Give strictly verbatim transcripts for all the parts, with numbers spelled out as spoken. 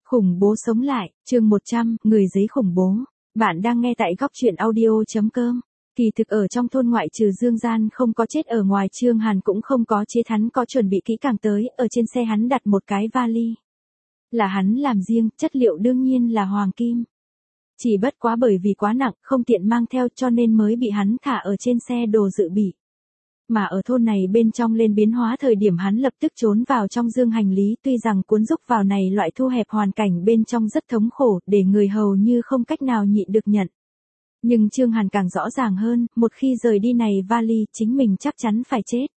Khủng bố sống lại, chương một trăm, người giấy khủng bố. Bạn đang nghe tại góc truyện audio.com. Kỳ thực ở trong thôn ngoại trừ Dương Gian không có chết ở ngoài, Trương Hàn cũng không có chết, hắn có chuẩn bị kỹ càng tới, ở trên xe hắn đặt một cái vali. Là hắn làm riêng, chất liệu đương nhiên là hoàng kim. Chỉ bất quá bởi vì quá nặng, không tiện mang theo cho nên mới bị hắn thả ở trên xe đồ dự bị. Mà ở thôn này bên trong lên biến hóa thời điểm hắn lập tức trốn vào trong dương hành lý, tuy rằng cuốn rúc vào này loại thu hẹp hoàn cảnh bên trong rất thống khổ, để người hầu như không cách nào nhịn được nhận. Nhưng Trương Hàn càng rõ ràng hơn, một khi rời đi này vali, chính mình chắc chắn phải chết.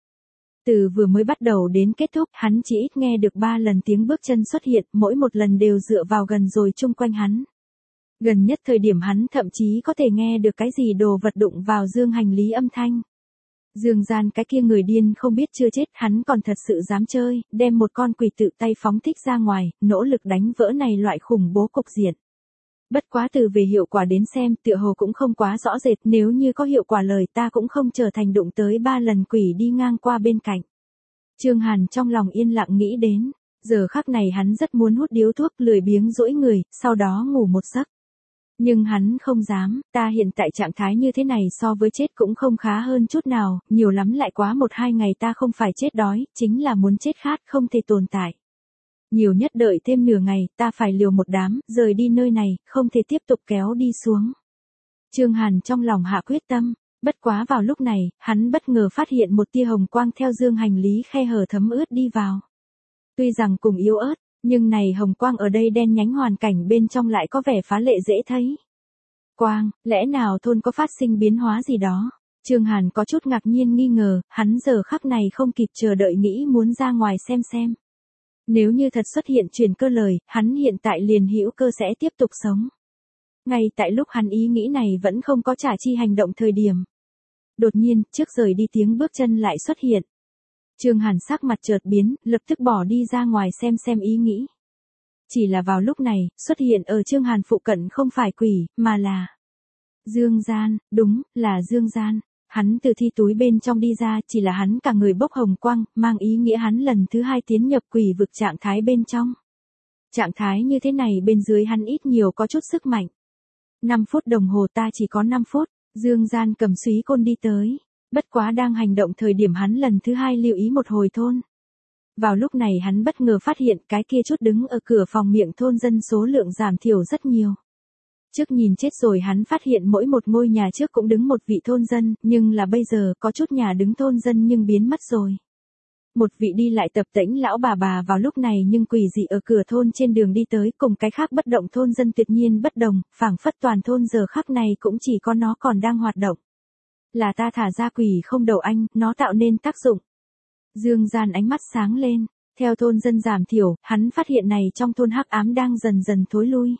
Từ vừa mới bắt đầu đến kết thúc, hắn chỉ ít nghe được ba lần tiếng bước chân xuất hiện, mỗi một lần đều dựa vào gần rồi chung quanh hắn. Gần nhất thời điểm hắn thậm chí có thể nghe được cái gì đồ vật đụng vào dương hành lý âm thanh. Dương Gian cái kia người điên không biết chưa chết, hắn còn thật sự dám chơi, đem một con quỷ tự tay phóng thích ra ngoài, nỗ lực đánh vỡ này loại khủng bố cục diện. Bất quá từ về hiệu quả đến xem, tựa hồ cũng không quá rõ rệt, nếu như có hiệu quả lời ta cũng không trở thành đụng tới ba lần quỷ đi ngang qua bên cạnh. Trương Hàn trong lòng yên lặng nghĩ đến, giờ khắc này hắn rất muốn hút điếu thuốc, lười biếng duỗi người, sau đó ngủ một giấc. Nhưng hắn không dám, ta hiện tại trạng thái như thế này so với chết cũng không khá hơn chút nào, nhiều lắm lại quá một hai ngày ta không phải chết đói, chính là muốn chết khát không thể tồn tại. Nhiều nhất đợi thêm nửa ngày, ta phải liều một đám, rời đi nơi này, không thể tiếp tục kéo đi xuống. Trương Hàn trong lòng hạ quyết tâm, bất quá vào lúc này, hắn bất ngờ phát hiện một tia hồng quang theo dương hành lý khe hở thấm ướt đi vào. Tuy rằng cùng yếu ớt, nhưng này hồng quang ở đây đen nhánh hoàn cảnh bên trong lại có vẻ phá lệ dễ thấy. Quang, lẽ nào thôn có phát sinh biến hóa gì đó? Trương Hàn có chút ngạc nhiên nghi ngờ, hắn giờ khắc này không kịp chờ đợi nghĩ muốn ra ngoài xem xem. Nếu như thật xuất hiện chuyển cơ lời, hắn hiện tại liền hữu cơ sẽ tiếp tục sống. Ngay tại lúc hắn ý nghĩ này vẫn không có trả chi hành động thời điểm. Đột nhiên, trước rời đi tiếng bước chân lại xuất hiện. Trương Hàn sắc mặt chợt biến, lập tức bỏ đi ra ngoài xem xem ý nghĩ. Chỉ là vào lúc này, xuất hiện ở Trương Hàn phụ cận không phải quỷ, mà là Dương Gian, đúng, là Dương Gian. Hắn từ thi túi bên trong đi ra, chỉ là hắn cả người bốc hồng quang, mang ý nghĩa hắn lần thứ hai tiến nhập quỷ vực trạng thái bên trong. Trạng thái như thế này bên dưới hắn ít nhiều có chút sức mạnh. năm phút đồng hồ ta chỉ có năm phút, Dương Gian cầm súy côn đi tới. Bất quá đang hành động thời điểm hắn lần thứ hai lưu ý một hồi thôn. Vào lúc này hắn bất ngờ phát hiện cái kia chút đứng ở cửa phòng miệng thôn dân số lượng giảm thiểu rất nhiều. Trước nhìn chết rồi hắn phát hiện mỗi một ngôi nhà trước cũng đứng một vị thôn dân, nhưng là bây giờ có chút nhà đứng thôn dân nhưng biến mất rồi. Một vị đi lại tập tễnh lão bà bà vào lúc này nhưng quỷ dị ở cửa thôn trên đường đi tới, cùng cái khác bất động thôn dân tuyệt nhiên bất đồng, phảng phất toàn thôn giờ khắc này cũng chỉ có nó còn đang hoạt động. Là ta thả ra quỷ không đầu anh, nó tạo nên tác dụng. Dương Gian ánh mắt sáng lên, theo thôn dân giảm thiểu, hắn phát hiện này trong thôn hắc ám đang dần dần thối lui.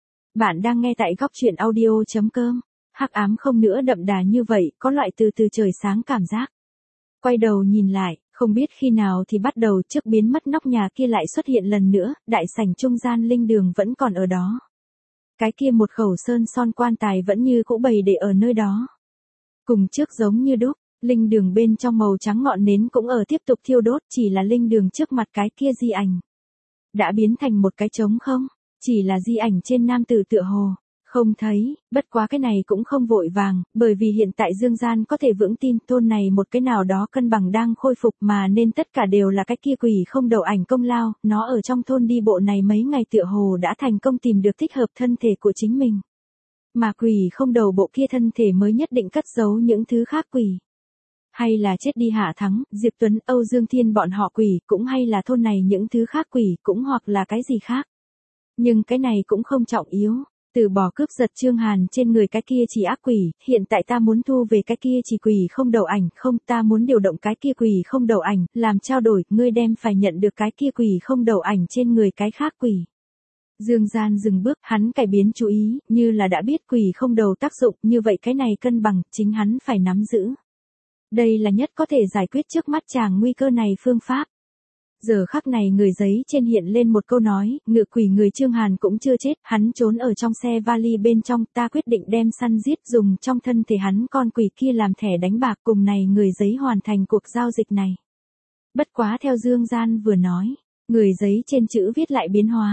Bạn đang nghe tại góc truyện audio.com. Hắc ám không nữa đậm đà như vậy, có loại từ từ trời sáng cảm giác. Quay đầu nhìn lại, không biết khi nào thì bắt đầu trước biến mất nóc nhà kia lại xuất hiện lần nữa, đại sảnh trung gian linh đường vẫn còn ở đó. Cái kia một khẩu sơn son quan tài vẫn như cũ bày để ở nơi đó. Cùng trước giống như đúc, linh đường bên trong màu trắng ngọn nến cũng ở tiếp tục thiêu đốt, chỉ là linh đường trước mặt cái kia di ảnh đã biến thành một cái trống không, chỉ là di ảnh trên nam tử tựa hồ không thấy, bất quá cái này cũng không vội vàng, bởi vì hiện tại Dương Gian có thể vững tin thôn này một cái nào đó cân bằng đang khôi phục mà nên tất cả đều là cái kia quỷ không đầu ảnh công lao, nó ở trong thôn đi bộ này mấy ngày tựa hồ đã thành công tìm được thích hợp thân thể của chính mình. Mà quỷ không đầu bộ kia thân thể mới nhất định cất giấu những thứ khác quỷ. Hay là chết đi Hạ Thắng, Diệp Tuấn, Âu Dương Thiên bọn họ quỷ, cũng hay là thôn này những thứ khác quỷ, cũng hoặc là cái gì khác. Nhưng cái này cũng không trọng yếu. Từ bỏ cướp giật Trương Hàn trên người cái kia chỉ ác quỷ, hiện tại ta muốn thu về cái kia chỉ quỷ không đầu ảnh, không, ta muốn điều động cái kia quỷ không đầu ảnh, làm trao đổi, ngươi đem phải nhận được cái kia quỷ không đầu ảnh trên người cái khác quỷ. Dương Gian dừng bước, hắn cải biến chú ý, như là đã biết quỷ không đầu tác dụng, như vậy cái này cân bằng, chính hắn phải nắm giữ. Đây là nhất có thể giải quyết trước mắt chàng nguy cơ này phương pháp. Giờ khắc này người giấy trên hiện lên một câu nói, ngự quỷ người Trương Hàn cũng chưa chết, hắn trốn ở trong xe vali bên trong, ta quyết định đem săn giết dùng trong thân thể hắn con quỷ kia làm thẻ đánh bạc, cùng này người giấy hoàn thành cuộc giao dịch này. Bất quá theo Dương Gian vừa nói, người giấy trên chữ viết lại biến hóa,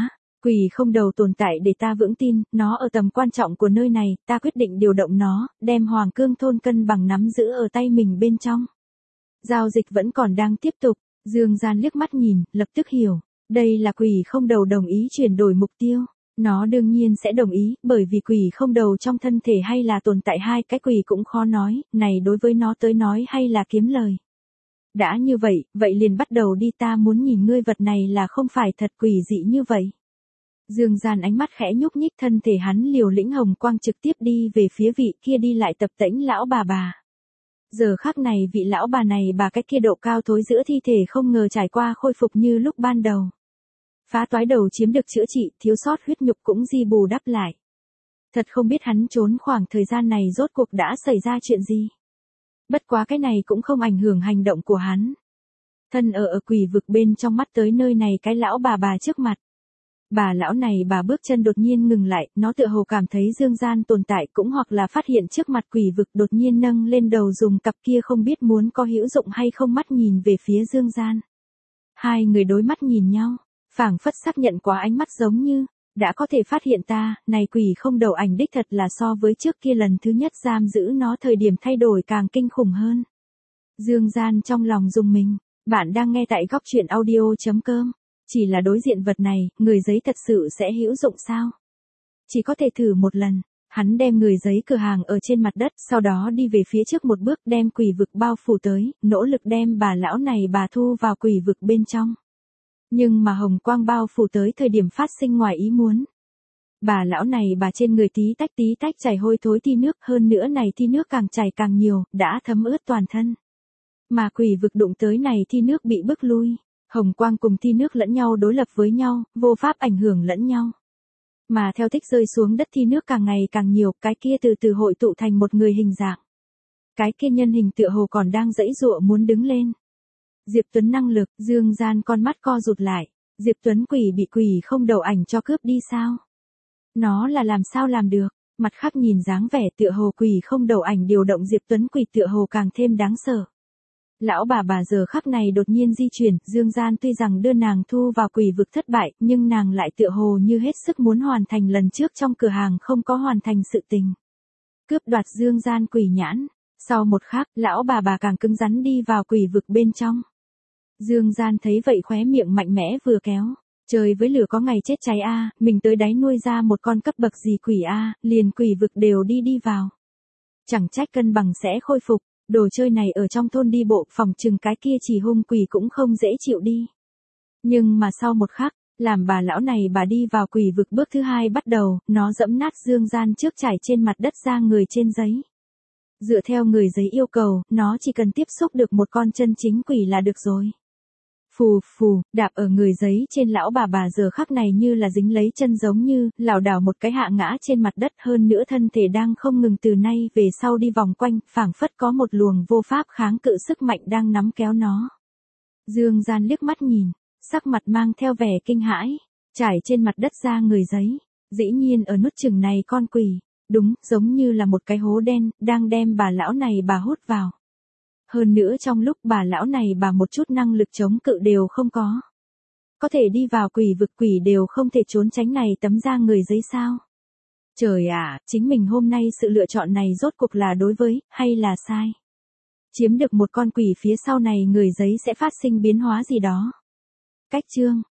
Quỷ không đầu tồn tại để ta vững tin, nó ở tầm quan trọng của nơi này, ta quyết định điều động nó, đem Hoàng Cương thôn cân bằng nắm giữ ở tay mình bên trong. Giao dịch vẫn còn đang tiếp tục, Dương Gian liếc mắt nhìn, lập tức hiểu, đây là quỷ không đầu đồng ý chuyển đổi mục tiêu. Nó đương nhiên sẽ đồng ý, bởi vì quỷ không đầu trong thân thể hay là tồn tại hai cái quỷ cũng khó nói, này đối với nó tới nói hay là kiếm lời. Đã như vậy, vậy liền bắt đầu đi, ta muốn nhìn ngươi vật này là không phải thật quỷ dị như vậy. Dương Gian ánh mắt khẽ nhúc nhích, thân thể hắn liều lĩnh hồng quang trực tiếp đi về phía vị kia đi lại tập tễnh lão bà bà. Giờ khắc này vị lão bà này bà cái kia độ cao thối giữa thi thể không ngờ trải qua khôi phục như lúc ban đầu. Phá toái đầu chiếm được chữa trị, thiếu sót huyết nhục cũng di bù đắp lại. Thật không biết hắn trốn khoảng thời gian này rốt cuộc đã xảy ra chuyện gì. Bất quá cái này cũng không ảnh hưởng hành động của hắn. Thân ở ở quỷ vực bên trong mắt tới nơi này cái lão bà bà trước mặt. Bà lão này bà bước chân đột nhiên ngừng lại, nó tựa hồ cảm thấy Dương Gian tồn tại cũng hoặc là phát hiện trước mặt quỷ vực đột nhiên nâng lên đầu dùng cặp kia không biết muốn có hữu dụng hay không mắt nhìn về phía Dương Gian. Hai người đối mắt nhìn nhau, phảng phất xác nhận quá ánh mắt giống như, đã có thể phát hiện ta, này quỷ không đầu ảnh đích thật là so với trước kia lần thứ nhất giam giữ nó thời điểm thay đổi càng kinh khủng hơn. Dương Gian trong lòng rùng mình, bạn đang nghe tại góc truyện audio chấm com. Chỉ là đối diện vật này, người giấy thật sự sẽ hữu dụng sao? Chỉ có thể thử một lần. Hắn đem người giấy cửa hàng ở trên mặt đất, sau đó đi về phía trước một bước đem quỷ vực bao phủ tới, nỗ lực đem bà lão này bà thu vào quỷ vực bên trong. Nhưng mà hồng quang bao phủ tới thời điểm phát sinh ngoài ý muốn. Bà lão này bà trên người tí tách tí tách chảy hôi thối thi nước, hơn nữa này thi nước càng chảy càng nhiều, đã thấm ướt toàn thân. Mà quỷ vực đụng tới này thi nước bị bức lui. Hồng quang cùng thi nước lẫn nhau đối lập với nhau, vô pháp ảnh hưởng lẫn nhau. Mà theo tích rơi xuống đất thi nước càng ngày càng nhiều, cái kia từ từ hội tụ thành một người hình dạng. Cái kia nhân hình tựa hồ còn đang giãy giụa muốn đứng lên. Diệp Tuấn năng lực, Dương Gian con mắt co rụt lại. Diệp Tuấn quỷ bị quỷ không đầu ảnh cho cướp đi sao? Nó là làm sao làm được? Mặt khác nhìn dáng vẻ tựa hồ quỷ không đầu ảnh điều động Diệp Tuấn quỷ tựa hồ càng thêm đáng sợ. Lão bà bà giờ khắc này đột nhiên di chuyển, Dương Gian tuy rằng đưa nàng thu vào quỷ vực thất bại, nhưng nàng lại tựa hồ như hết sức muốn hoàn thành lần trước trong cửa hàng không có hoàn thành sự tình. Cướp đoạt Dương Gian quỷ nhãn, sau một khắc, lão bà bà càng cứng rắn đi vào quỷ vực bên trong. Dương Gian thấy vậy khóe miệng mạnh mẽ vừa kéo, trời với lửa có ngày chết cháy a, mình tới đáy nuôi ra một con cấp bậc gì quỷ a, liền quỷ vực đều đi đi vào. Chẳng trách cân bằng sẽ khôi phục. Đồ chơi này ở trong thôn đi bộ, phòng chừng cái kia chỉ hung quỷ cũng không dễ chịu đi. Nhưng mà sau một khắc, làm bà lão này bà đi vào quỷ vực bước thứ hai bắt đầu, nó dẫm nát Dương Gian trước trải trên mặt đất ra người trên giấy. Dựa theo người giấy yêu cầu, nó chỉ cần tiếp xúc được một con chân chính quỷ là được rồi. Phù phù, đạp ở người giấy trên lão bà bà giờ khắc này như là dính lấy chân giống như, lảo đảo một cái hạ ngã trên mặt đất, hơn nữa thân thể đang không ngừng từ nay về sau đi vòng quanh, phảng phất có một luồng vô pháp kháng cự sức mạnh đang nắm kéo nó. Dương Gian liếc mắt nhìn, sắc mặt mang theo vẻ kinh hãi, trải trên mặt đất ra người giấy, dĩ nhiên ở nút chừng này con quỷ, đúng, giống như là một cái hố đen, đang đem bà lão này bà hút vào. Hơn nữa trong lúc bà lão này bà một chút năng lực chống cự đều không có. Có thể đi vào quỷ vực, quỷ đều không thể trốn tránh này tấm da người giấy sao. Trời ạ, chính mình hôm nay sự lựa chọn này rốt cuộc là đối với, hay là sai. Chiếm được một con quỷ phía sau này người giấy sẽ phát sinh biến hóa gì đó. Cách chương